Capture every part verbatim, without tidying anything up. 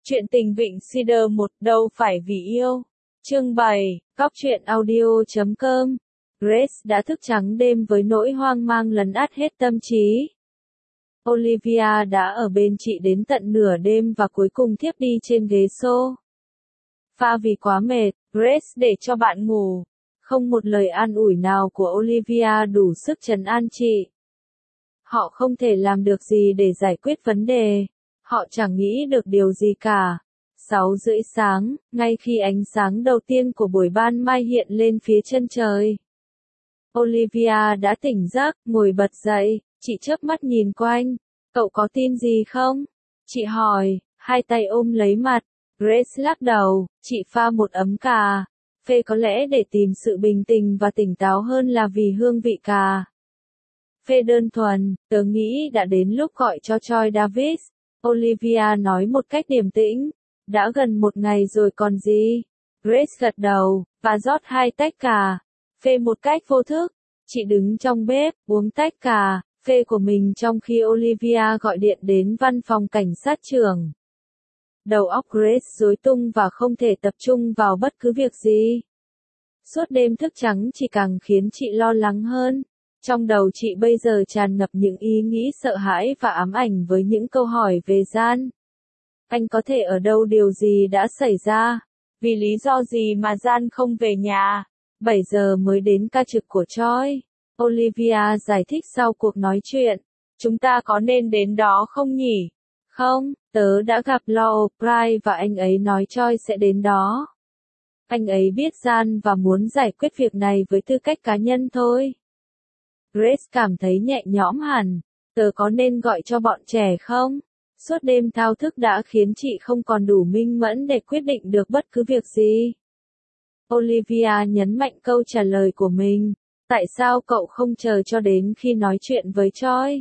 Chuyện tình Vịnh Cedar một đâu phải vì yêu. Chương bảy, cóc truyện audio chấm com. Grace đã thức trắng đêm với nỗi hoang mang lấn át hết tâm trí. Olivia đã ở bên chị đến tận nửa đêm và cuối cùng thiếp đi trên ghế xô. Pha vì quá mệt, Grace để cho bạn ngủ. Không một lời an ủi nào của Olivia đủ sức trấn an chị. Họ không thể làm được gì để giải quyết vấn đề. Họ chẳng nghĩ được điều gì cả. Sáu rưỡi sáng, ngay khi ánh sáng đầu tiên của buổi ban mai hiện lên phía chân trời. Olivia đã tỉnh giấc, ngồi bật dậy, chị chớp mắt nhìn quanh. Cậu có tin gì không? Chị hỏi, hai tay ôm lấy mặt. Grace lắc đầu, chị pha một ấm cà. Phê có lẽ để tìm sự bình tĩnh và tỉnh táo hơn là vì hương vị cà. Phê đơn thuần, tớ nghĩ đã đến lúc gọi cho Troy Davis. Olivia nói một cách điềm tĩnh. Đã gần một ngày rồi còn gì? Grace gật đầu, và rót hai tách cà. Phê một cách vô thức. Chị đứng trong bếp, uống tách cà, phê của mình trong khi Olivia gọi điện đến văn phòng cảnh sát trưởng. Đầu óc Grace rối tung và không thể tập trung vào bất cứ việc gì. Suốt đêm thức trắng chỉ càng khiến chị lo lắng hơn. Trong đầu chị bây giờ tràn ngập những ý nghĩ sợ hãi và ám ảnh với những câu hỏi về Gian. Anh có thể ở đâu, điều gì đã xảy ra? Vì lý do gì mà Gian không về nhà? bảy giờ mới đến ca trực của Troy. Olivia giải thích sau cuộc nói chuyện. Chúng ta có nên đến đó không nhỉ? Không, tớ đã gặp Law O'Brien và anh ấy nói Troy sẽ đến đó. Anh ấy biết Gian và muốn giải quyết việc này với tư cách cá nhân thôi. Grace cảm thấy nhẹ nhõm hẳn. Tớ có nên gọi cho bọn trẻ không? Suốt đêm thao thức đã khiến chị không còn đủ minh mẫn để quyết định được bất cứ việc gì. Olivia nhấn mạnh câu trả lời của mình. Tại sao cậu không chờ cho đến khi nói chuyện với Troy?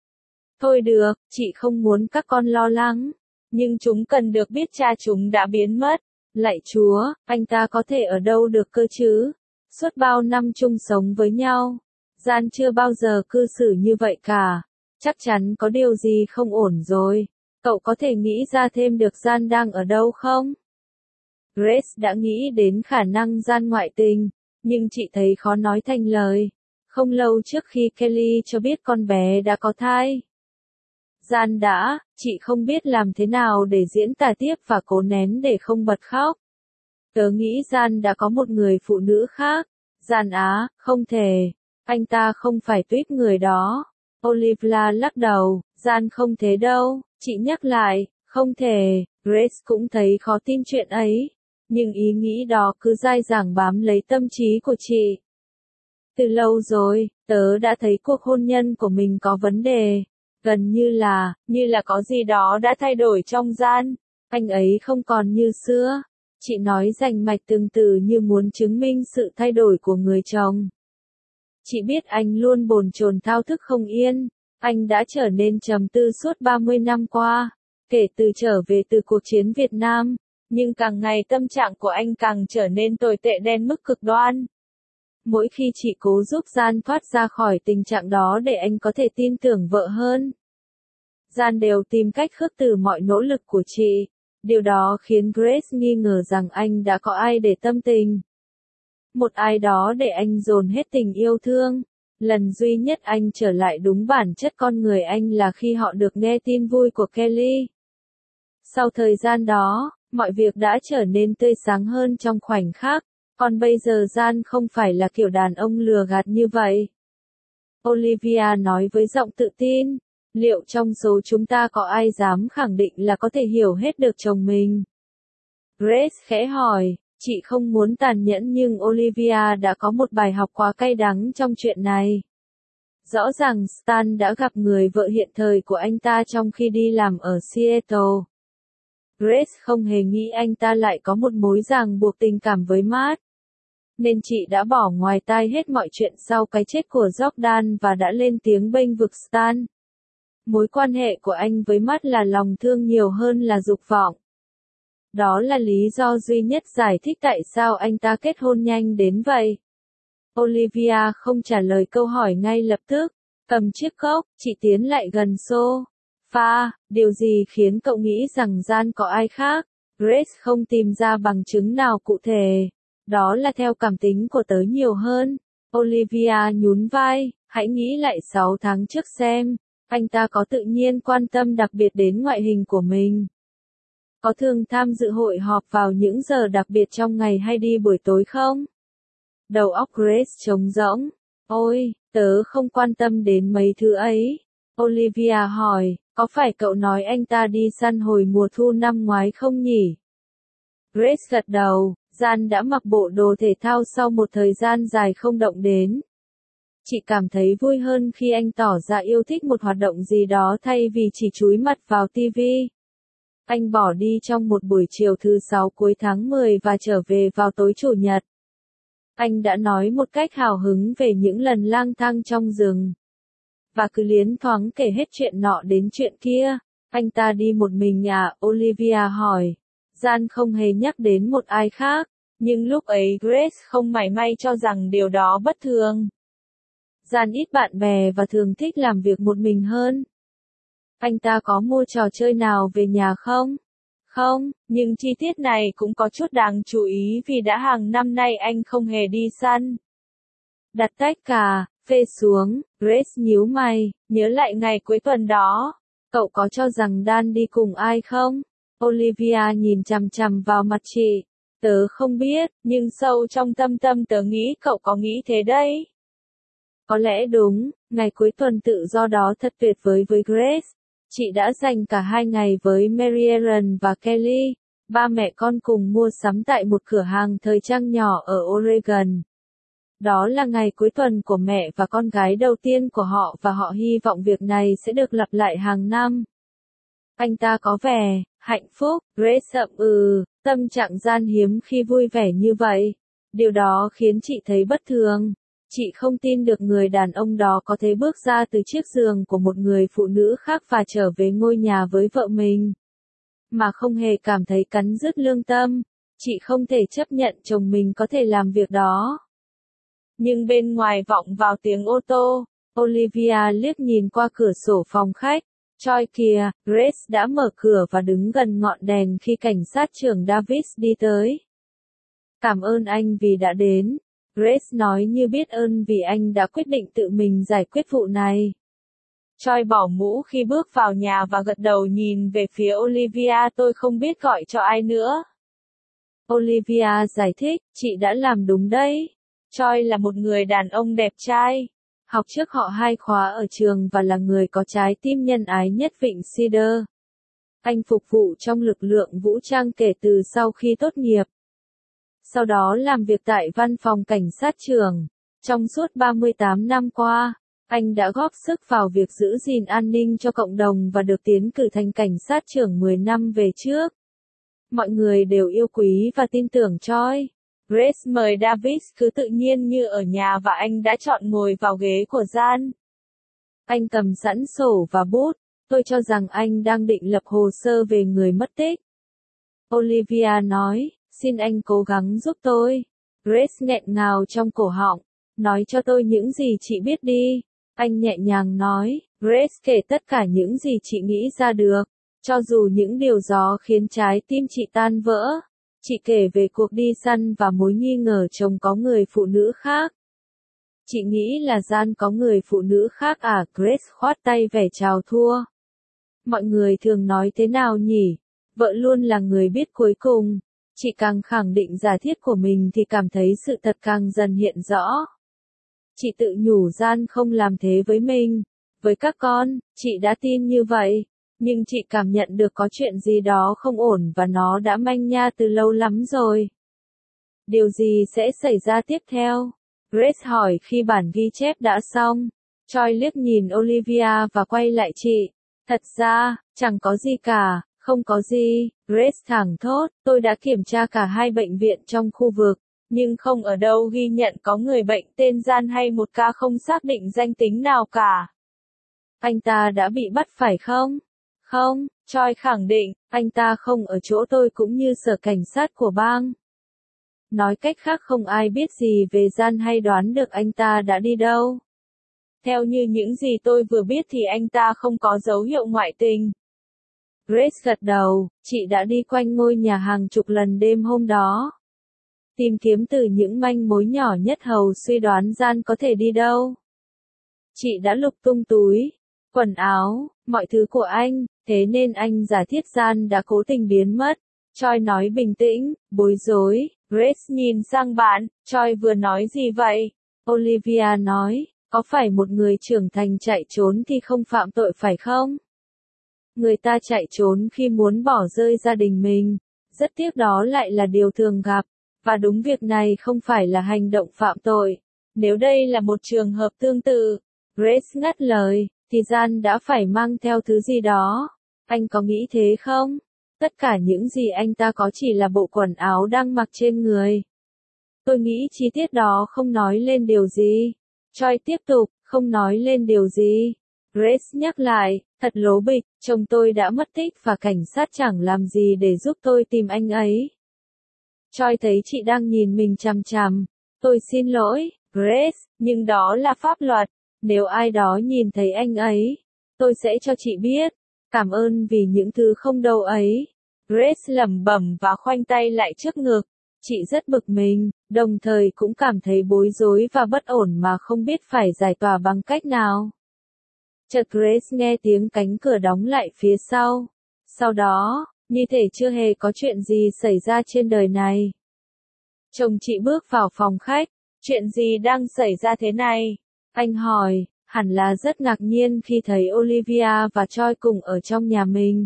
Thôi được, chị không muốn các con lo lắng. Nhưng chúng cần được biết cha chúng đã biến mất. Lạy Chúa, anh ta có thể ở đâu được cơ chứ? Suốt bao năm chung sống với nhau. Gian chưa bao giờ cư xử như vậy cả. Chắc chắn có điều gì không ổn rồi. Cậu có thể nghĩ ra thêm được Gian đang ở đâu không? Grace đã nghĩ đến khả năng Gian ngoại tình, nhưng chị thấy khó nói thành lời. Không lâu trước khi Kelly cho biết con bé đã có thai. Gian đã, chị không biết làm thế nào để diễn tả tiếp và cố nén để không bật khóc. Tớ nghĩ Gian đã có một người phụ nữ khác. Gian á, không thể. Anh ta không phải tuyết người đó. Olivia lắc đầu, Gian không thế đâu, chị nhắc lại, không thể. Grace cũng thấy khó tin chuyện ấy, nhưng ý nghĩ đó cứ dai dẳng bám lấy tâm trí của chị. Từ lâu rồi, tớ đã thấy cuộc hôn nhân của mình có vấn đề, gần như là, như là có gì đó đã thay đổi trong Gian, anh ấy không còn như xưa. Chị nói rành mạch từng từ như muốn chứng minh sự thay đổi của người chồng. Chị biết anh luôn bồn chồn thao thức không yên, anh đã trở nên trầm tư suốt ba mươi năm qua, kể từ trở về từ cuộc chiến Việt Nam, nhưng càng ngày tâm trạng của anh càng trở nên tồi tệ đến mức cực đoan. Mỗi khi chị cố giúp Gian thoát ra khỏi tình trạng đó để anh có thể tin tưởng vợ hơn, Gian đều tìm cách khước từ mọi nỗ lực của chị. Điều đó khiến Grace nghi ngờ rằng anh đã có ai để tâm tình. Một ai đó để anh dồn hết tình yêu thương. Lần duy nhất anh trở lại đúng bản chất con người anh là khi họ được nghe tin vui của Kelly. Sau thời gian đó, mọi việc đã trở nên tươi sáng hơn trong khoảnh khắc, còn bây giờ Gian không phải là kiểu đàn ông lừa gạt như vậy. Olivia nói với giọng tự tin, liệu trong số chúng ta có ai dám khẳng định là có thể hiểu hết được chồng mình? Grace khẽ hỏi. Chị không muốn tàn nhẫn nhưng Olivia đã có một bài học quá cay đắng trong chuyện này. Rõ ràng Stan đã gặp người vợ hiện thời của anh ta trong khi đi làm ở Seattle. Grace không hề nghĩ anh ta lại có một mối ràng buộc tình cảm với Matt. Nên chị đã bỏ ngoài tai hết mọi chuyện sau cái chết của Jordan và đã lên tiếng bênh vực Stan. Mối quan hệ của anh với Matt là lòng thương nhiều hơn là dục vọng. Đó là lý do duy nhất giải thích tại sao anh ta kết hôn nhanh đến vậy. Olivia không trả lời câu hỏi ngay lập tức. Cầm chiếc cốc, chị tiến lại gần xô Pha, điều gì khiến cậu nghĩ rằng Jan có ai khác? Grace không tìm ra bằng chứng nào cụ thể. Đó là theo cảm tính của tớ nhiều hơn. Olivia nhún vai, hãy nghĩ lại sáu tháng trước xem. Anh ta có tự nhiên quan tâm đặc biệt đến ngoại hình của mình? Có thường tham dự hội họp vào những giờ đặc biệt trong ngày hay đi buổi tối không? Đầu óc Grace trống rỗng. Ôi, tớ không quan tâm đến mấy thứ ấy. Olivia hỏi, có phải cậu nói anh ta đi săn hồi mùa thu năm ngoái không nhỉ? Grace gật đầu, Jan đã mặc bộ đồ thể thao sau một thời gian dài không động đến. Chị cảm thấy vui hơn khi anh tỏ ra yêu thích một hoạt động gì đó thay vì chỉ chúi mặt vào ti vi. Anh bỏ đi trong một buổi chiều thứ sáu cuối tháng mười và trở về vào tối chủ nhật. Anh đã nói một cách hào hứng về những lần lang thang trong rừng. Và cứ liến thoáng kể hết chuyện nọ đến chuyện kia. Anh ta đi một mình à? Olivia hỏi. Jan không hề nhắc đến một ai khác, nhưng lúc ấy Grace không mảy may cho rằng điều đó bất thường. Jan ít bạn bè và thường thích làm việc một mình hơn. Anh ta có mua trò chơi nào về nhà không? Không, nhưng chi tiết này cũng có chút đáng chú ý vì đã hàng năm nay anh không hề đi săn. Đặt tách cà phê xuống, Grace nhíu mày, nhớ lại ngày cuối tuần đó. Cậu có cho rằng Dan đi cùng ai không? Olivia nhìn chằm chằm vào mặt chị. Tớ không biết, nhưng sâu trong tâm tâm tớ nghĩ cậu có nghĩ thế đấy. Có lẽ đúng, ngày cuối tuần tự do đó thật tuyệt vời với Grace. Chị đã dành cả hai ngày với Mary-Ellen và Kelly. Ba mẹ con cùng mua sắm tại một cửa hàng thời trang nhỏ ở Oregon. Đó là ngày cuối tuần của mẹ và con gái đầu tiên của họ và họ hy vọng việc này sẽ được lặp lại hàng năm. Anh ta có vẻ hạnh phúc. Grace ậm ừ, tâm trạng Jan hiếm khi vui vẻ như vậy. Điều đó khiến chị thấy bất thường. Chị không tin được người đàn ông đó có thể bước ra từ chiếc giường của một người phụ nữ khác và trở về ngôi nhà với vợ mình. Mà không hề cảm thấy cắn rứt lương tâm. Chị không thể chấp nhận chồng mình có thể làm việc đó. Nhưng bên ngoài vọng vào tiếng ô tô, Olivia liếc nhìn qua cửa sổ phòng khách. Choi kìa, Grace đã mở cửa và đứng gần ngọn đèn khi cảnh sát trưởng Davis đi tới. Cảm ơn anh vì đã đến. Grace nói như biết ơn vì anh đã quyết định tự mình giải quyết vụ này. Choi bỏ mũ khi bước vào nhà và gật đầu nhìn về phía Olivia. Tôi không biết gọi cho ai nữa. Olivia giải thích, chị đã làm đúng đấy. Choi là một người đàn ông đẹp trai. Học trước họ hai khóa ở trường và là người có trái tim nhân ái nhất Vịnh Cedar. Anh phục vụ trong lực lượng vũ trang kể từ sau khi tốt nghiệp. Sau đó làm việc tại văn phòng cảnh sát trưởng. Trong suốt ba mươi tám năm qua, anh đã góp sức vào việc giữ gìn an ninh cho cộng đồng và được tiến cử thành cảnh sát trưởng mười năm về trước. Mọi người đều yêu quý và tin tưởng Choi. Grace mời Davis cứ tự nhiên như ở nhà và anh đã chọn ngồi vào ghế của Jan. Anh cầm sẵn sổ và bút. Tôi cho rằng anh đang định lập hồ sơ về người mất tích. Olivia nói, xin anh cố gắng giúp tôi. Grace nghẹn ngào trong cổ họng. Nói cho tôi những gì chị biết đi. Anh nhẹ nhàng nói, Grace kể tất cả những gì chị nghĩ ra được. Cho dù những điều đó khiến trái tim chị tan vỡ. Chị kể về cuộc đi săn và mối nghi ngờ chồng có người phụ nữ khác. Chị nghĩ là Jan có người phụ nữ khác à? Grace khoát tay vẻ chào thua. Mọi người thường nói thế nào nhỉ? Vợ luôn là người biết cuối cùng. Chị càng khẳng định giả thiết của mình thì cảm thấy sự thật càng dần hiện rõ. Chị tự nhủ Jan không làm thế với mình. Với các con, chị đã tin như vậy. Nhưng chị cảm nhận được có chuyện gì đó không ổn và nó đã manh nha từ lâu lắm rồi. Điều gì sẽ xảy ra tiếp theo? Grace hỏi khi bản ghi chép đã xong. Choi liếc nhìn Olivia và quay lại chị. Thật ra, chẳng có gì cả, không có gì. Grace thẳng thốt, tôi đã kiểm tra cả hai bệnh viện trong khu vực, nhưng không ở đâu ghi nhận có người bệnh tên Jan hay một ca không xác định danh tính nào cả. Anh ta đã bị bắt phải không? Không, Choi khẳng định, anh ta không ở chỗ tôi cũng như sở cảnh sát của bang. Nói cách khác không ai biết gì về Jan hay đoán được anh ta đã đi đâu. Theo như những gì tôi vừa biết thì anh ta không có dấu hiệu ngoại tình. Grace gật đầu, chị đã đi quanh ngôi nhà hàng chục lần đêm hôm đó. Tìm kiếm từ những manh mối nhỏ nhất hầu suy đoán Jan có thể đi đâu. Chị đã lục tung túi, quần áo, mọi thứ của anh, thế nên anh giả thiết Jan đã cố tình biến mất. Choi nói bình tĩnh, bối rối. Grace nhìn sang bạn, Choi vừa nói gì vậy? Olivia nói, có phải một người trưởng thành chạy trốn thì không phạm tội phải không? Người ta chạy trốn khi muốn bỏ rơi gia đình mình. Rất tiếc đó lại là điều thường gặp. Và đúng việc này không phải là hành động phạm tội. Nếu đây là một trường hợp tương tự, Grace ngắt lời, thì Jan đã phải mang theo thứ gì đó. Anh có nghĩ thế không? Tất cả những gì anh ta có chỉ là bộ quần áo đang mặc trên người. Tôi nghĩ chi tiết đó không nói lên điều gì. Choi tiếp tục, không nói lên điều gì. Grace nhắc lại, thật lố bịch, chồng tôi đã mất tích và cảnh sát chẳng làm gì để giúp tôi tìm anh ấy. Choi thấy chị đang nhìn mình chằm chằm. Tôi xin lỗi, Grace, nhưng đó là pháp luật. Nếu ai đó nhìn thấy anh ấy, tôi sẽ cho chị biết. Cảm ơn vì những thứ không đâu ấy. Grace lẩm bẩm và khoanh tay lại trước ngực. Chị rất bực mình, đồng thời cũng cảm thấy bối rối và bất ổn mà không biết phải giải tỏa bằng cách nào. Chợt Grace nghe tiếng cánh cửa đóng lại phía sau. Sau đó, như thể chưa hề có chuyện gì xảy ra trên đời này. Chồng chị bước vào phòng khách. Chuyện gì đang xảy ra thế này? Anh hỏi, hẳn là rất ngạc nhiên khi thấy Olivia và Choi cùng ở trong nhà mình.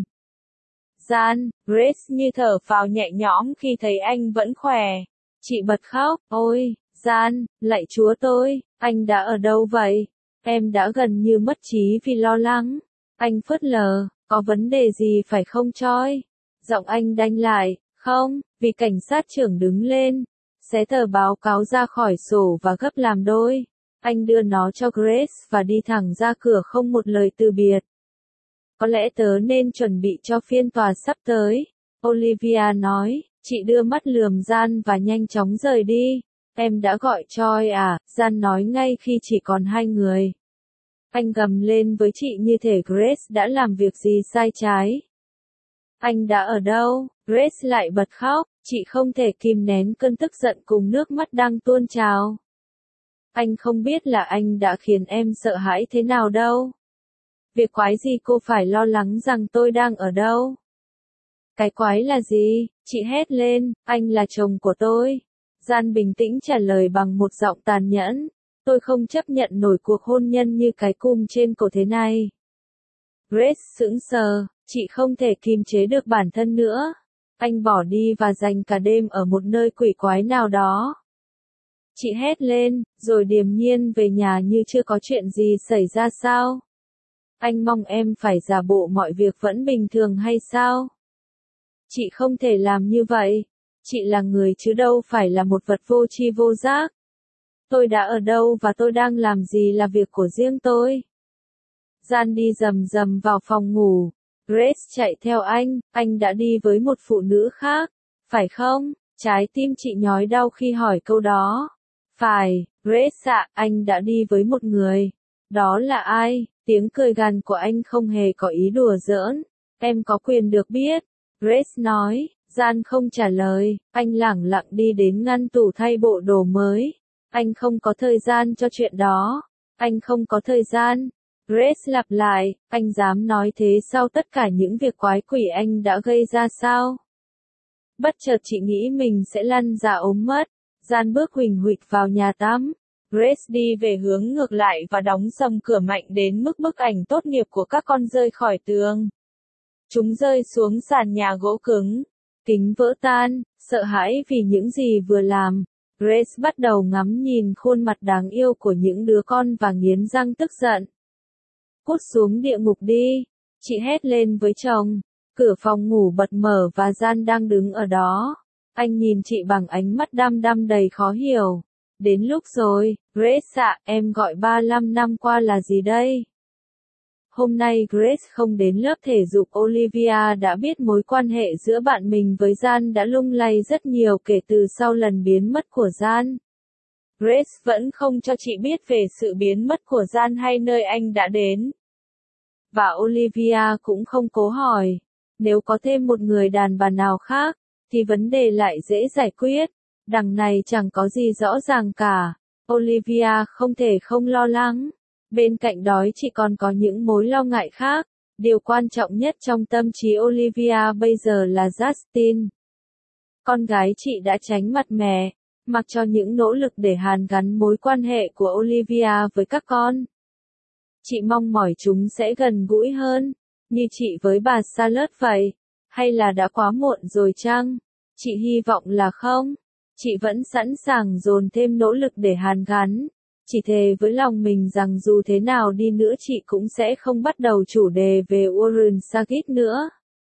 Jan, Grace như thở phào nhẹ nhõm khi thấy anh vẫn khỏe. Chị bật khóc, ôi, Jan, lạy Chúa tôi, anh đã ở đâu vậy? Em đã gần như mất trí vì lo lắng. Anh phớt lờ, có vấn đề gì phải không Choi? Giọng anh đanh lại, không, vì cảnh sát trưởng đứng lên, xé tờ báo cáo ra khỏi sổ và gấp làm đôi. Anh đưa nó cho Grace và đi thẳng ra cửa không một lời từ biệt. Có lẽ tớ nên chuẩn bị cho phiên tòa sắp tới. Olivia nói, chị đưa mắt lườm Jan và nhanh chóng rời đi. Em đã gọi Choi à? Jan nói ngay khi chỉ còn hai người. Anh gầm lên với chị như thể Grace đã làm việc gì sai trái. Anh đã ở đâu? Grace lại bật khóc, chị không thể kìm nén cơn tức giận cùng nước mắt đang tuôn trào. Anh không biết là anh đã khiến em sợ hãi thế nào đâu. Việc quái gì cô phải lo lắng rằng tôi đang ở đâu? Cái quái là gì? Chị hét lên, anh là chồng của tôi. Jan bình tĩnh trả lời bằng một giọng tàn nhẫn. Tôi không chấp nhận nổi cuộc hôn nhân như cái cùm trên cổ thế này. Grace sững sờ, chị không thể kiềm chế được bản thân nữa. Anh bỏ đi và dành cả đêm ở một nơi quỷ quái nào đó. Chị hét lên, rồi điềm nhiên về nhà như chưa có chuyện gì xảy ra sao? Anh mong em phải giả bộ mọi việc vẫn bình thường hay sao? Chị không thể làm như vậy. Chị là người chứ đâu phải là một vật vô tri vô giác. Tôi đã ở đâu và tôi đang làm gì là việc của riêng tôi. Jan đi rầm rầm vào phòng ngủ. Grace chạy theo anh, anh đã đi với một phụ nữ khác, phải không? Trái tim chị nhói đau khi hỏi câu đó. Phải, Grace ạ, anh đã đi với một người. Đó là ai? Tiếng cười gằn của anh không hề có ý đùa giỡn. Em có quyền được biết. Grace nói. Jan không trả lời, anh lẳng lặng đi đến ngăn tủ thay bộ đồ mới. Anh không có thời gian cho chuyện đó. Anh không có thời gian. Grace lặp lại, anh dám nói thế sau tất cả những việc quái quỷ anh đã gây ra sao? Bất chợt chị nghĩ mình sẽ lăn ra ốm mất. Jan bước huỳnh huỵch vào nhà tắm. Grace đi về hướng ngược lại và đóng sầm cửa mạnh đến mức bức ảnh tốt nghiệp của các con rơi khỏi tường. Chúng rơi xuống sàn nhà gỗ cứng. Kính vỡ tan, sợ hãi vì những gì vừa làm. Grace bắt đầu ngắm nhìn khuôn mặt đáng yêu của những đứa con và nghiến răng tức giận. Cút xuống địa ngục đi, chị hét lên với chồng. Cửa phòng ngủ bật mở và Jan đang đứng ở đó. Anh nhìn chị bằng ánh mắt đăm đăm đầy khó hiểu. Đến lúc rồi, Grace ạ, em gọi ba mươi lăm năm qua là gì đây? Hôm nay Grace không đến lớp thể dục. Olivia đã biết mối quan hệ giữa bạn mình với Jan đã lung lay rất nhiều kể từ sau lần biến mất của Jan. Grace vẫn không cho chị biết về sự biến mất của Jan hay nơi anh đã đến. Và Olivia cũng không cố hỏi. Nếu có thêm một người đàn bà nào khác, thì vấn đề lại dễ giải quyết. Đằng này chẳng có gì rõ ràng cả. Olivia không thể không lo lắng. Bên cạnh đó chị còn có những mối lo ngại khác. Điều quan trọng nhất trong tâm trí Olivia bây giờ là Justin. Con gái chị đã tránh mặt mẹ, mặc cho những nỗ lực để hàn gắn mối quan hệ của Olivia với các con. Chị mong mỏi chúng sẽ gần gũi hơn, như chị với bà Charlotte vậy. Hay là đã quá muộn rồi chăng? Chị hy vọng là không. Chị vẫn sẵn sàng dồn thêm nỗ lực để hàn gắn. Chỉ thề với lòng mình rằng dù thế nào đi nữa chị cũng sẽ không bắt đầu chủ đề về Warren Saget nữa.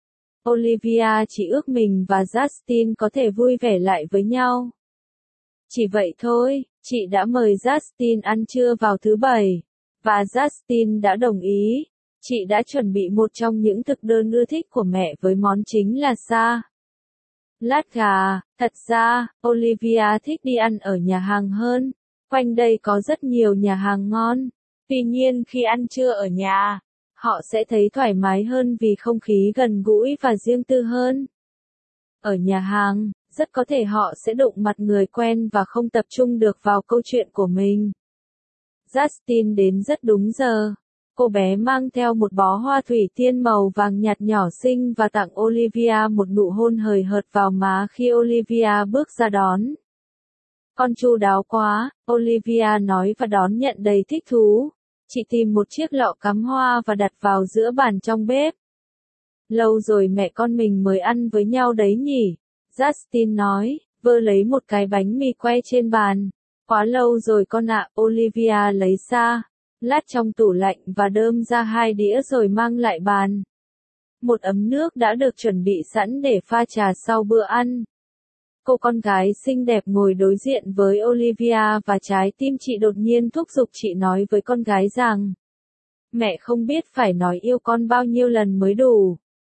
Olivia chỉ ước mình và Justin có thể vui vẻ lại với nhau. Chỉ vậy thôi, chị đã mời Justin ăn trưa vào thứ Bảy, và Justin đã đồng ý. Chị đã chuẩn bị một trong những thực đơn ưa thích của mẹ với món chính là sa lát gà. Thật ra, Olivia thích đi ăn ở nhà hàng hơn. Quanh đây có rất nhiều nhà hàng ngon. Tuy nhiên khi ăn trưa ở nhà, họ sẽ thấy thoải mái hơn vì không khí gần gũi và riêng tư hơn. Ở nhà hàng, rất có thể họ sẽ đụng mặt người quen và không tập trung được vào câu chuyện của mình. Justin đến rất đúng giờ. Cô bé mang theo một bó hoa thủy tiên màu vàng nhạt nhỏ xinh và tặng Olivia một nụ hôn hời hợt vào má khi Olivia bước ra đón. Con chu đáo quá, Olivia nói và đón nhận đầy thích thú. Chị tìm một chiếc lọ cắm hoa và đặt vào giữa bàn trong bếp. Lâu rồi mẹ con mình mới ăn với nhau đấy nhỉ? Justin nói, vơ lấy một cái bánh mì que trên bàn. Quá lâu rồi con ạ. Olivia lấy sa lát trong tủ lạnh và đơm ra hai đĩa rồi mang lại bàn. Một ấm nước đã được chuẩn bị sẵn để pha trà sau bữa ăn. Cô con gái xinh đẹp ngồi đối diện với Olivia và trái tim chị đột nhiên thúc giục chị nói với con gái rằng mẹ không biết phải nói yêu con bao nhiêu lần mới đủ.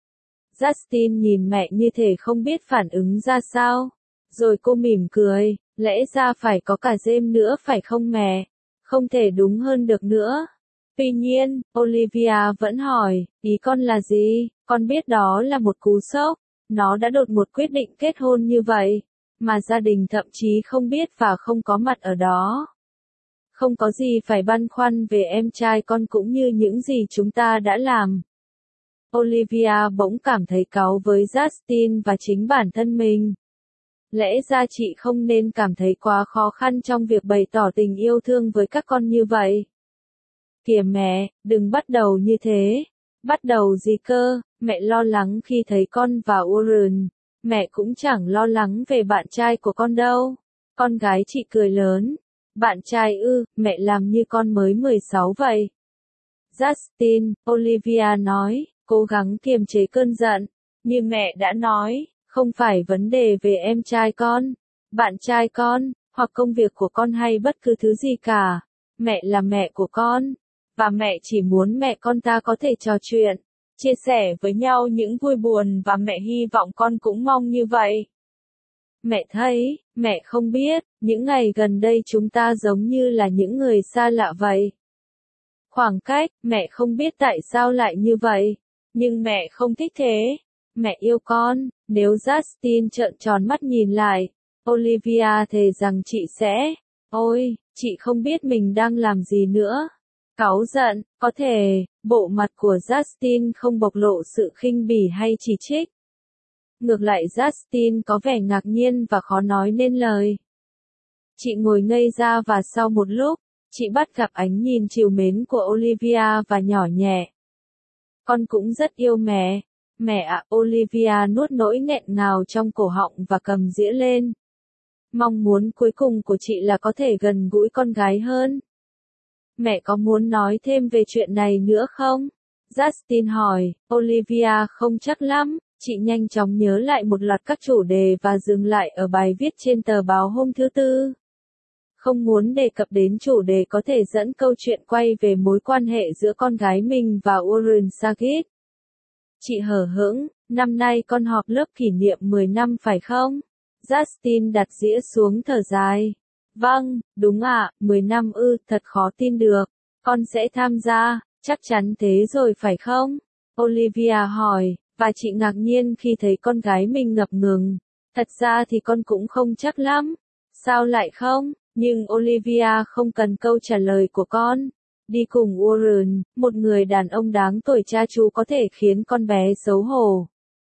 Justin nhìn mẹ như thể không biết phản ứng ra sao. Rồi cô mỉm cười, lẽ ra phải có cả James nữa phải không mẹ? Không thể đúng hơn được nữa. Tuy nhiên, Olivia vẫn hỏi, ý con là gì? Con biết đó là một cú sốc. Nó đã đột ngột quyết định kết hôn như vậy, mà gia đình thậm chí không biết và không có mặt ở đó. Không có gì phải băn khoăn về em trai con cũng như những gì chúng ta đã làm. Olivia bỗng cảm thấy cáu với Justin và chính bản thân mình. Lẽ ra chị không nên cảm thấy quá khó khăn trong việc bày tỏ tình yêu thương với các con như vậy. Kìa mẹ, đừng bắt đầu như thế. Bắt đầu gì cơ? Mẹ lo lắng khi thấy con và Warren. Mẹ cũng chẳng lo lắng về bạn trai của con đâu. Con gái chị cười lớn. Bạn trai ư, mẹ làm như con mới mười sáu vậy. Justin, Olivia nói, cố gắng kiềm chế cơn giận. Như mẹ đã nói, không phải vấn đề về em trai con, bạn trai con, hoặc công việc của con hay bất cứ thứ gì cả. Mẹ là mẹ của con. Và mẹ chỉ muốn mẹ con ta có thể trò chuyện, chia sẻ với nhau những vui buồn và mẹ hy vọng con cũng mong như vậy. Mẹ thấy, mẹ không biết, những ngày gần đây chúng ta giống như là những người xa lạ vậy. Khoảng cách, mẹ không biết tại sao lại như vậy, nhưng mẹ không thích thế. Mẹ yêu con. Nếu Justin trợn tròn mắt nhìn lại, Olivia thề rằng chị sẽ, ôi, chị không biết mình đang làm gì nữa. Cáu giận, có thể, bộ mặt của Justin không bộc lộ sự khinh bỉ hay chỉ trích. Ngược lại Justin có vẻ ngạc nhiên và khó nói nên lời. Chị ngồi ngây ra và sau một lúc, chị bắt gặp ánh nhìn trìu mến của Olivia và nhỏ nhẹ. Con cũng rất yêu mẹ. Mẹ ạ, Olivia nuốt nỗi nghẹn ngào trong cổ họng và cầm dĩa lên. Mong muốn cuối cùng của chị là có thể gần gũi con gái hơn. Mẹ có muốn nói thêm về chuyện này nữa không? Justin hỏi. Olivia không chắc lắm. Chị nhanh chóng nhớ lại một loạt các chủ đề và dừng lại ở bài viết trên tờ báo hôm thứ Tư. Không muốn đề cập đến chủ đề có thể dẫn câu chuyện quay về mối quan hệ giữa con gái mình và Warren Saget. Chị hờ hững, năm nay con họp lớp kỷ niệm mười năm phải không? Justin đặt dĩa xuống thở dài. Vâng, đúng ạ, mười năm ư, thật khó tin được. Con sẽ tham gia, chắc chắn thế rồi phải không? Olivia hỏi, và chị ngạc nhiên khi thấy con gái mình ngập ngừng. Thật ra thì con cũng không chắc lắm. Sao lại không? Nhưng Olivia không cần câu trả lời của con. Đi cùng Warren, một người đàn ông đáng tuổi cha chú có thể khiến con bé xấu hổ.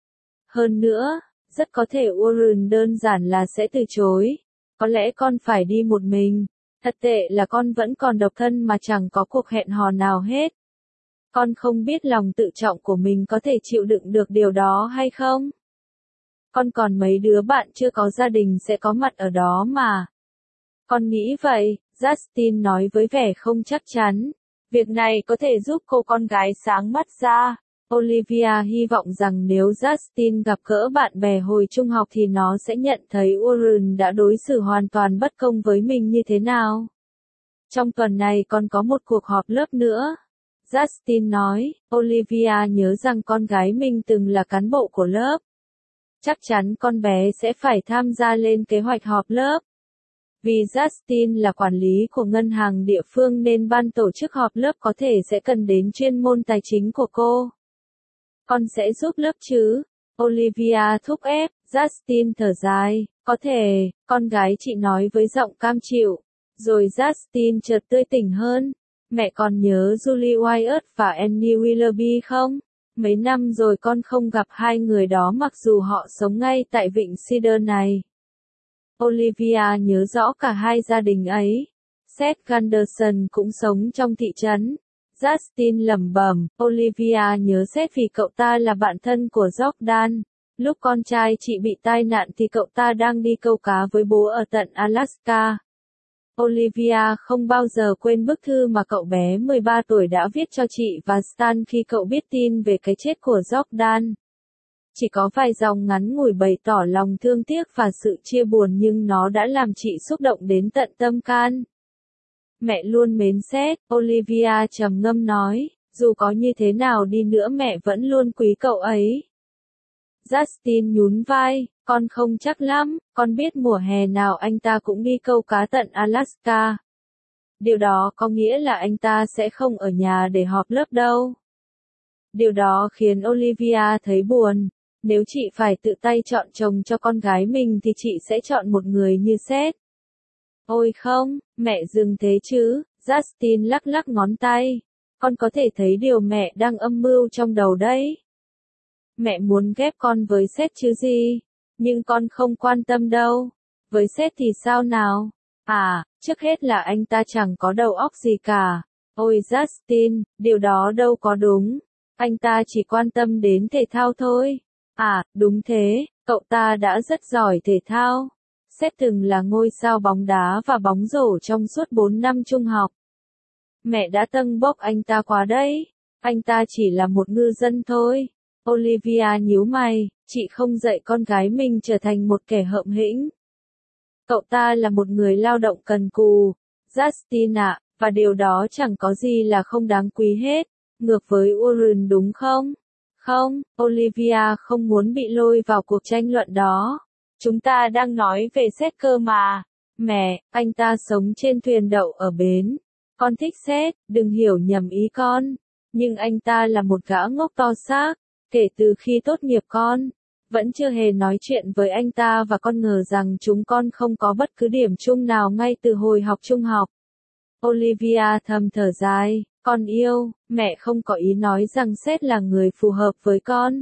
Hơn nữa, rất có thể Warren đơn giản là sẽ từ chối. Có lẽ con phải đi một mình. Thật tệ là con vẫn còn độc thân mà chẳng có cuộc hẹn hò nào hết. Con không biết lòng tự trọng của mình có thể chịu đựng được điều đó hay không? Con còn mấy đứa bạn chưa có gia đình sẽ có mặt ở đó mà. Con nghĩ vậy, Justin nói với vẻ không chắc chắn. Việc này có thể giúp cô con gái sáng mắt ra. Olivia hy vọng rằng nếu Justin gặp gỡ bạn bè hồi trung học thì nó sẽ nhận thấy Warren đã đối xử hoàn toàn bất công với mình như thế nào. Trong tuần này còn có một cuộc họp lớp nữa. Justin nói, Olivia nhớ rằng con gái mình từng là cán bộ của lớp. Chắc chắn con bé sẽ phải tham gia lên kế hoạch họp lớp. Vì Justin là quản lý của ngân hàng địa phương nên ban tổ chức họp lớp có thể sẽ cần đến chuyên môn tài chính của cô. Con sẽ giúp lớp chứ? Olivia thúc ép, Justin thở dài, có thể, con gái chị nói với giọng cam chịu. Rồi Justin chợt tươi tỉnh hơn. Mẹ còn nhớ Julie Wyatt và Annie Willoughby không? Mấy năm rồi con không gặp hai người đó mặc dù họ sống ngay tại vịnh Cedar này. Olivia nhớ rõ cả hai gia đình ấy. Seth Gunderson cũng sống trong thị trấn. Justin lẩm bẩm, Olivia nhớ Seth vì cậu ta là bạn thân của Jordan. Lúc con trai chị bị tai nạn thì cậu ta đang đi câu cá với bố ở tận Alaska. Olivia không bao giờ quên bức thư mà cậu bé mười ba tuổi đã viết cho chị và Stan khi cậu biết tin về cái chết của Jordan. Chỉ có vài dòng ngắn ngủi bày tỏ lòng thương tiếc và sự chia buồn nhưng nó đã làm chị xúc động đến tận tâm can. Mẹ luôn mến Seth, Olivia trầm ngâm nói, dù có như thế nào đi nữa mẹ vẫn luôn quý cậu ấy. Justin nhún vai, con không chắc lắm, con biết mùa hè nào anh ta cũng đi câu cá tận Alaska. Điều đó có nghĩa là anh ta sẽ không ở nhà để họp lớp đâu. Điều đó khiến Olivia thấy buồn. Nếu chị phải tự tay chọn chồng cho con gái mình thì chị sẽ chọn một người như Seth. Ôi không, mẹ dừng thế chứ, Justin lắc lắc ngón tay. Con có thể thấy điều mẹ đang âm mưu trong đầu đấy. Mẹ muốn ghép con với Seth chứ gì, nhưng con không quan tâm đâu. Với Seth thì sao nào? À, trước hết là anh ta chẳng có đầu óc gì cả. Ôi Justin, điều đó đâu có đúng. Anh ta chỉ quan tâm đến thể thao thôi. À, đúng thế, cậu ta đã rất giỏi thể thao. Seth từng là ngôi sao bóng đá và bóng rổ trong suốt bốn năm trung học. Mẹ đã tâng bốc anh ta quá đấy. Anh ta chỉ là một ngư dân thôi. Olivia nhíu mày, chị không dạy con gái mình trở thành một kẻ hợm hĩnh. Cậu ta là một người lao động cần cù, Justin ạ, và điều đó chẳng có gì là không đáng quý hết. Ngược với Warren đúng không? Không, Olivia không muốn bị lôi vào cuộc tranh luận đó. Chúng ta đang nói về Seth cơ mà. Mẹ, anh ta sống trên thuyền đậu ở bến. Con thích Seth, đừng hiểu nhầm ý con. Nhưng anh ta là một gã ngốc to xác. Kể từ khi tốt nghiệp con, vẫn chưa hề nói chuyện với anh ta và con ngờ rằng chúng con không có bất cứ điểm chung nào ngay từ hồi học trung học. Olivia thầm thở dài, con yêu, mẹ không có ý nói rằng Seth là người phù hợp với con.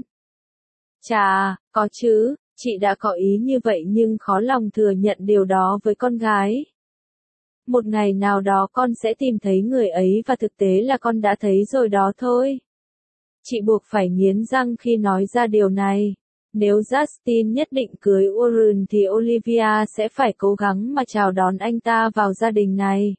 Chà, có chứ, chị đã có ý như vậy nhưng khó lòng thừa nhận điều đó với con gái. Một ngày nào đó con sẽ tìm thấy người ấy và thực tế là con đã thấy rồi đó thôi. Chị buộc phải nghiến răng khi nói ra điều này. Nếu Justin nhất định cưới Warren thì Olivia sẽ phải cố gắng mà chào đón anh ta vào gia đình này.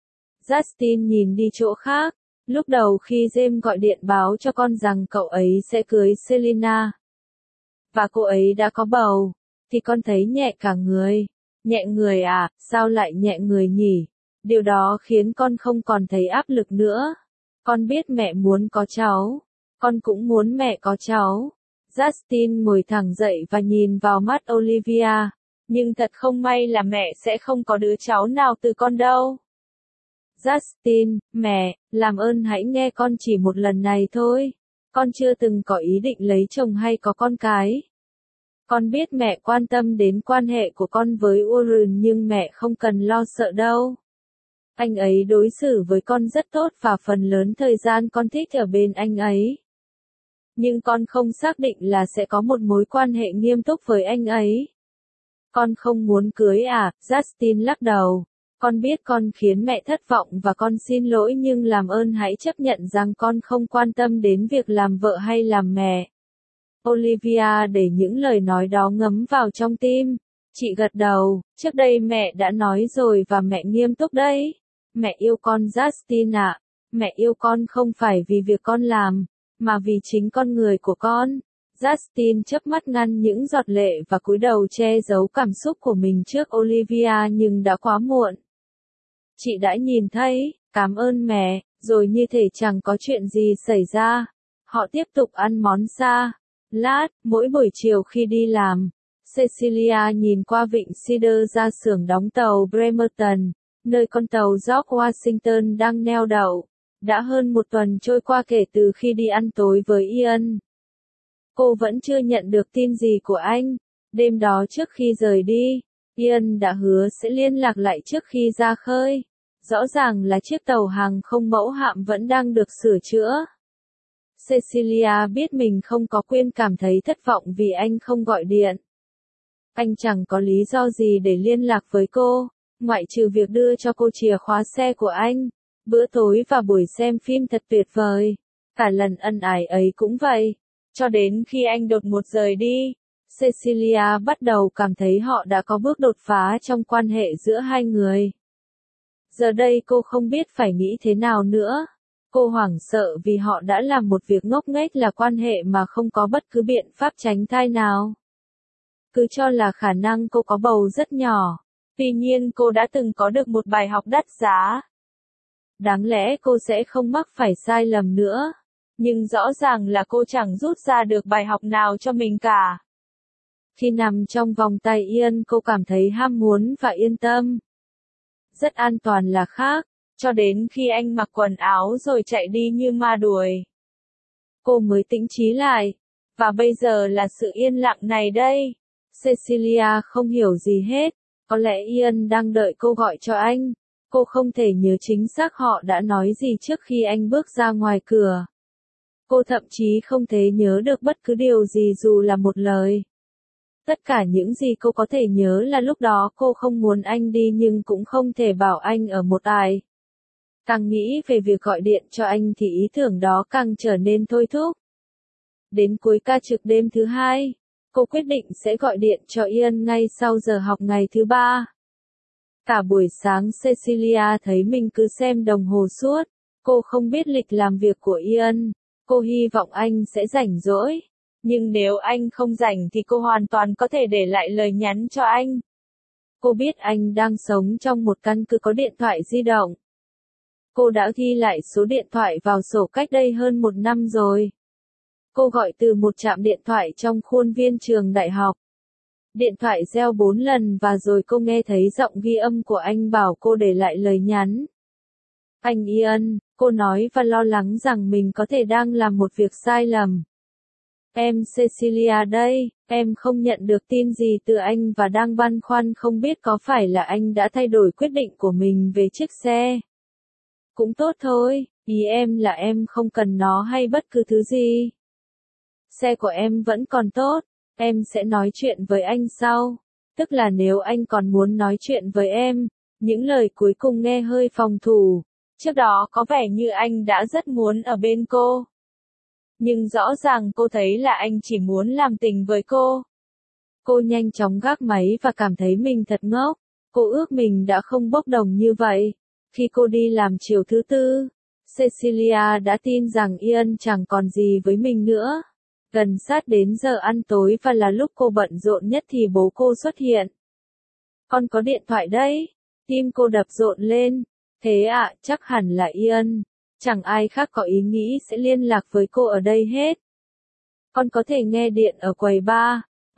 Justin nhìn đi chỗ khác. Lúc đầu khi James gọi điện báo cho con rằng cậu ấy sẽ cưới Selena, và cô ấy đã có bầu, thì con thấy nhẹ cả người. Nhẹ người à, sao lại nhẹ người nhỉ? Điều đó khiến con không còn thấy áp lực nữa. Con biết mẹ muốn có cháu. Con cũng muốn mẹ có cháu. Justin ngồi thẳng dậy và nhìn vào mắt Olivia. Nhưng thật không may là mẹ sẽ không có đứa cháu nào từ con đâu. Justin, mẹ, làm ơn hãy nghe con chỉ một lần này thôi. Con chưa từng có ý định lấy chồng hay có con cái. Con biết mẹ quan tâm đến quan hệ của con với Warren nhưng mẹ không cần lo sợ đâu. Anh ấy đối xử với con rất tốt và phần lớn thời gian con thích ở bên anh ấy. Nhưng con không xác định là sẽ có một mối quan hệ nghiêm túc với anh ấy. Con không muốn cưới à, Justin lắc đầu. Con biết con khiến mẹ thất vọng và con xin lỗi nhưng làm ơn hãy chấp nhận rằng con không quan tâm đến việc làm vợ hay làm mẹ. Olivia để những lời nói đó ngấm vào trong tim. Chị gật đầu, trước đây mẹ đã nói rồi và mẹ nghiêm túc đấy. Mẹ yêu con Justin ạ. Mẹ yêu con không phải vì việc con làm, mà vì chính con người của con. Justin chớp mắt ngăn những giọt lệ và cúi đầu che giấu cảm xúc của mình trước Olivia nhưng đã quá muộn. Chị đã nhìn thấy, cảm ơn mẹ, rồi như thể chẳng có chuyện gì xảy ra. Họ tiếp tục ăn món xa. Lát, mỗi buổi chiều khi đi làm, Cecilia nhìn qua vịnh Cedar ra xưởng đóng tàu Bremerton, nơi con tàu George Washington đang neo đậu. Đã hơn một tuần trôi qua kể từ khi đi ăn tối với Ian. Cô vẫn chưa nhận được tin gì của anh. Đêm đó trước khi rời đi, Ian đã hứa sẽ liên lạc lại trước khi ra khơi. Rõ ràng là chiếc tàu hàng không mẫu hạm vẫn đang được sửa chữa. Cecilia biết mình không có quyền cảm thấy thất vọng vì anh không gọi điện. Anh chẳng có lý do gì để liên lạc với cô, ngoại trừ việc đưa cho cô chìa khóa xe của anh. Bữa tối và buổi xem phim thật tuyệt vời. Cả lần ân ái ấy cũng vậy. Cho đến khi anh đột ngột rời đi, Cecilia bắt đầu cảm thấy họ đã có bước đột phá trong quan hệ giữa hai người. Giờ đây cô không biết phải nghĩ thế nào nữa. Cô hoảng sợ vì họ đã làm một việc ngốc nghếch là quan hệ mà không có bất cứ biện pháp tránh thai nào. Cứ cho là khả năng cô có bầu rất nhỏ. Tuy nhiên cô đã từng có được một bài học đắt giá. Đáng lẽ cô sẽ không mắc phải sai lầm nữa. Nhưng rõ ràng là cô chẳng rút ra được bài học nào cho mình cả. Khi nằm trong vòng tay Ian cô cảm thấy ham muốn và yên tâm. Rất an toàn là khác, cho đến khi anh mặc quần áo rồi chạy đi như ma đuổi. Cô mới tĩnh trí lại. Và bây giờ là sự yên lặng này đây. Cecilia không hiểu gì hết. Có lẽ Ian đang đợi cô gọi cho anh. Cô không thể nhớ chính xác họ đã nói gì trước khi anh bước ra ngoài cửa. Cô thậm chí không thể nhớ được bất cứ điều gì dù là một lời. Tất cả những gì cô có thể nhớ là lúc đó cô không muốn anh đi nhưng cũng không thể bảo anh ở một ai. Càng nghĩ về việc gọi điện cho anh thì ý tưởng đó càng trở nên thôi thúc. Đến cuối ca trực đêm thứ hai, cô quyết định sẽ gọi điện cho Ian ngay sau giờ học ngày thứ ba. Cả buổi sáng Cecilia thấy mình cứ xem đồng hồ suốt. Cô không biết lịch làm việc của Ian. Cô hy vọng anh sẽ rảnh rỗi. Nhưng nếu anh không rảnh thì cô hoàn toàn có thể để lại lời nhắn cho anh. Cô biết anh đang sống trong một căn cứ có điện thoại di động. Cô đã ghi lại số điện thoại vào sổ cách đây hơn một năm rồi. Cô gọi từ một trạm điện thoại trong khuôn viên trường đại học. Điện thoại reo bốn lần và rồi cô nghe thấy giọng ghi âm của anh bảo cô để lại lời nhắn. Anh Ian, cô nói và lo lắng rằng mình có thể đang làm một việc sai lầm. Em Cecilia đây, em không nhận được tin gì từ anh và đang băn khoăn không biết có phải là anh đã thay đổi quyết định của mình về chiếc xe. Cũng tốt thôi, ý em là em không cần nó hay bất cứ thứ gì. Xe của em vẫn còn tốt, em sẽ nói chuyện với anh sau. Tức là nếu anh còn muốn nói chuyện với em, những lời cuối cùng nghe hơi phòng thủ. Trước đó có vẻ như anh đã rất muốn ở bên cô. Nhưng rõ ràng cô thấy là anh chỉ muốn làm tình với cô. Cô nhanh chóng gác máy và cảm thấy mình thật ngốc. Cô ước mình đã không bốc đồng như vậy. Khi cô đi làm chiều thứ tư, Cecilia đã tin rằng Ian chẳng còn gì với mình nữa. Gần sát đến giờ ăn tối và là lúc cô bận rộn nhất thì bố cô xuất hiện. Con có điện thoại đấy. Tim cô đập rộn lên. Thế ạ, à, chắc hẳn là Ian. Chẳng ai khác có ý nghĩ sẽ liên lạc với cô ở đây hết. Con có thể nghe điện ở quầy bar.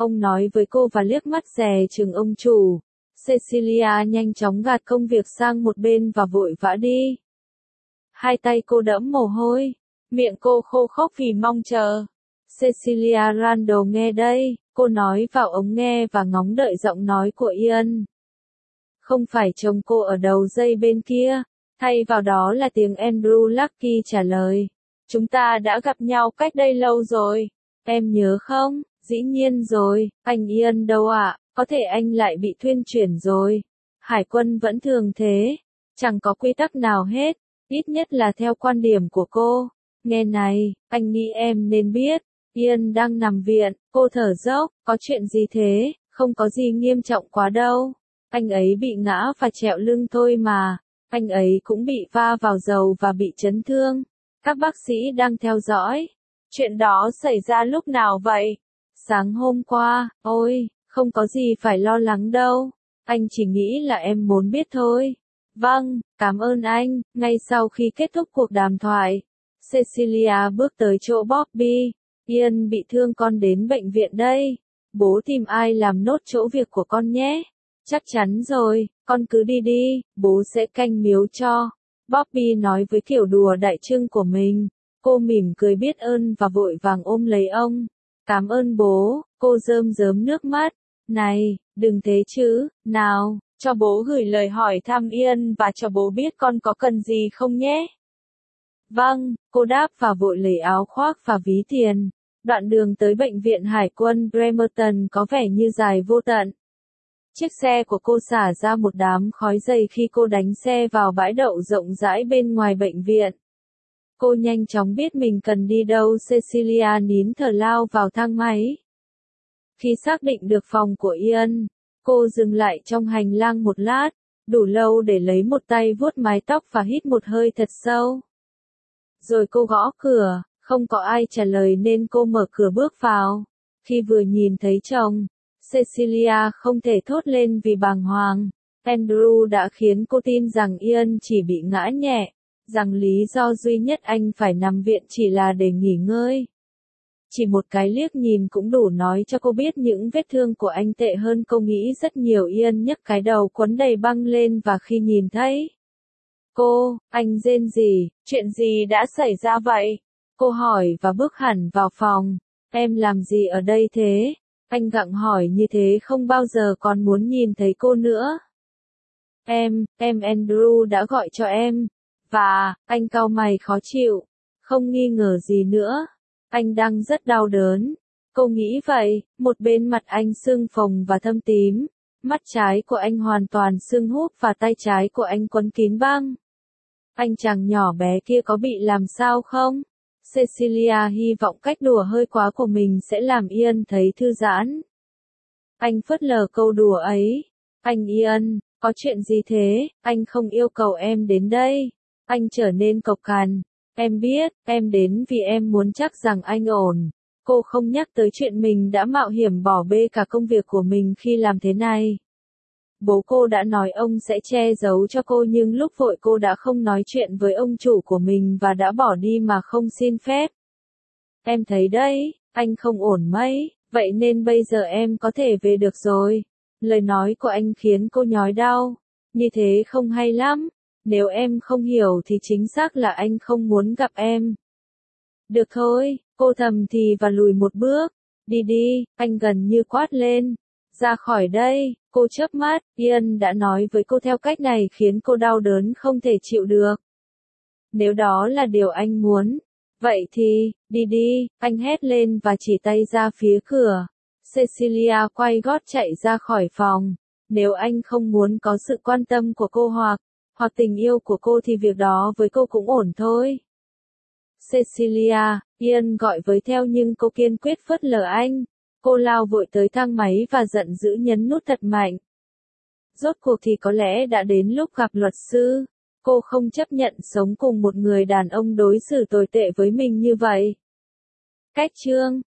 Ông nói với cô và liếc mắt dè chừng ông chủ. Cecilia nhanh chóng gạt công việc sang một bên và vội vã đi. Hai tay cô đẫm mồ hôi, miệng cô khô khốc vì mong chờ. Cecilia Randall nghe đây, cô nói vào ống nghe và ngóng đợi giọng nói của Ian. Không phải chồng cô ở đầu dây bên kia, thay vào đó là tiếng Andrew Lucky trả lời. Chúng ta đã gặp nhau cách đây lâu rồi, em nhớ không? Dĩ nhiên rồi, anh Ian đâu ạ, có thể anh lại bị thuyên chuyển rồi. Hải quân vẫn thường thế, chẳng có quy tắc nào hết, ít nhất là theo quan điểm của cô. Nghe này, anh nghĩ em nên biết, Ian đang nằm viện, cô thở dốc, có chuyện gì thế, không có gì nghiêm trọng quá đâu. Anh ấy bị ngã và trẹo lưng thôi mà, anh ấy cũng bị va vào dầu và bị chấn thương. Các bác sĩ đang theo dõi. Chuyện đó xảy ra lúc nào vậy? Sáng hôm qua, ôi, không có gì phải lo lắng đâu. Anh chỉ nghĩ là em muốn biết thôi. Vâng, cảm ơn anh. Ngay sau khi kết thúc cuộc đàm thoại, Cecilia bước tới chỗ Bobby. Ian bị thương, con đến bệnh viện đây. Bố tìm ai làm nốt chỗ việc của con nhé. Chắc chắn rồi, con cứ đi đi, bố sẽ canh miếu cho. Bobby nói với kiểu đùa đại trưng của mình. Cô mỉm cười biết ơn và vội vàng ôm lấy ông. Cảm ơn bố, cô rơm rớm nước mắt. Này, đừng thế chứ, nào, cho bố gửi lời hỏi thăm Ian và cho bố biết con có cần gì không nhé. Vâng, cô đáp và vội lấy áo khoác và ví tiền. Đoạn đường tới bệnh viện hải quân Bremerton có vẻ như dài vô tận. Chiếc xe của cô xả ra một đám khói dày khi cô đánh xe vào bãi đậu rộng rãi bên ngoài bệnh viện. Cô nhanh chóng biết mình cần đi đâu. Cecilia nín thở lao vào thang máy. Khi xác định được phòng của Ian, cô dừng lại trong hành lang một lát, đủ lâu để lấy một tay vuốt mái tóc và hít một hơi thật sâu. Rồi cô gõ cửa, không có ai trả lời nên cô mở cửa bước vào. Khi vừa nhìn thấy chồng, Cecilia không thể thốt lên vì bàng hoàng. Andrew đã khiến cô tin rằng Ian chỉ bị ngã nhẹ, rằng lý do duy nhất anh phải nằm viện chỉ là để nghỉ ngơi. Chỉ một cái liếc nhìn cũng đủ nói cho cô biết những vết thương của anh tệ hơn cô nghĩ rất nhiều. Ian nhấc cái đầu quấn đầy băng lên và khi nhìn thấy cô, anh rên rỉ. Chuyện gì đã xảy ra vậy? Cô hỏi và bước hẳn vào phòng. Em làm gì ở đây thế? Anh gặng hỏi như thế không bao giờ còn muốn nhìn thấy cô nữa. Em, em Andrew đã gọi cho em. Và, anh cau mày khó chịu. Không nghi ngờ gì nữa. Anh đang rất đau đớn. Cô nghĩ vậy, một bên mặt anh sưng phồng và thâm tím. Mắt trái của anh hoàn toàn sưng húp và tay trái của anh quấn kín băng. Anh chàng nhỏ bé kia có bị làm sao không? Cecilia hy vọng cách đùa hơi quá của mình sẽ làm Ian thấy thư giãn. Anh phớt lờ câu đùa ấy. Anh Ian, có chuyện gì thế? Anh không yêu cầu em đến đây. Anh trở nên cộc cằn. Em biết, em đến vì em muốn chắc rằng anh ổn. Cô không nhắc tới chuyện mình đã mạo hiểm bỏ bê cả công việc của mình khi làm thế này. Bố cô đã nói ông sẽ che giấu cho cô nhưng lúc vội cô đã không nói chuyện với ông chủ của mình và đã bỏ đi mà không xin phép. Em thấy đấy, anh không ổn mấy, vậy nên bây giờ em có thể về được rồi. Lời nói của anh khiến cô nhói đau. Như thế không hay lắm. Nếu em không hiểu thì chính xác là anh không muốn gặp em. Được thôi, cô thầm thì và lùi một bước. Đi đi, anh gần như quát lên. Ra khỏi đây, cô chớp mắt. Ian đã nói với cô theo cách này khiến cô đau đớn không thể chịu được. Nếu đó là điều anh muốn, vậy thì, đi đi, anh hét lên và chỉ tay ra phía cửa. Cecilia quay gót chạy ra khỏi phòng. Nếu anh không muốn có sự quan tâm của cô hoặc, hoặc tình yêu của cô thì việc đó với cô cũng ổn thôi. Cecilia, Ian gọi với theo nhưng cô kiên quyết phớt lờ anh. Cô lao vội tới thang máy và giận dữ nhấn nút thật mạnh. Rốt cuộc thì có lẽ đã đến lúc gặp luật sư. Cô không chấp nhận sống cùng một người đàn ông đối xử tồi tệ với mình như vậy. Cách chương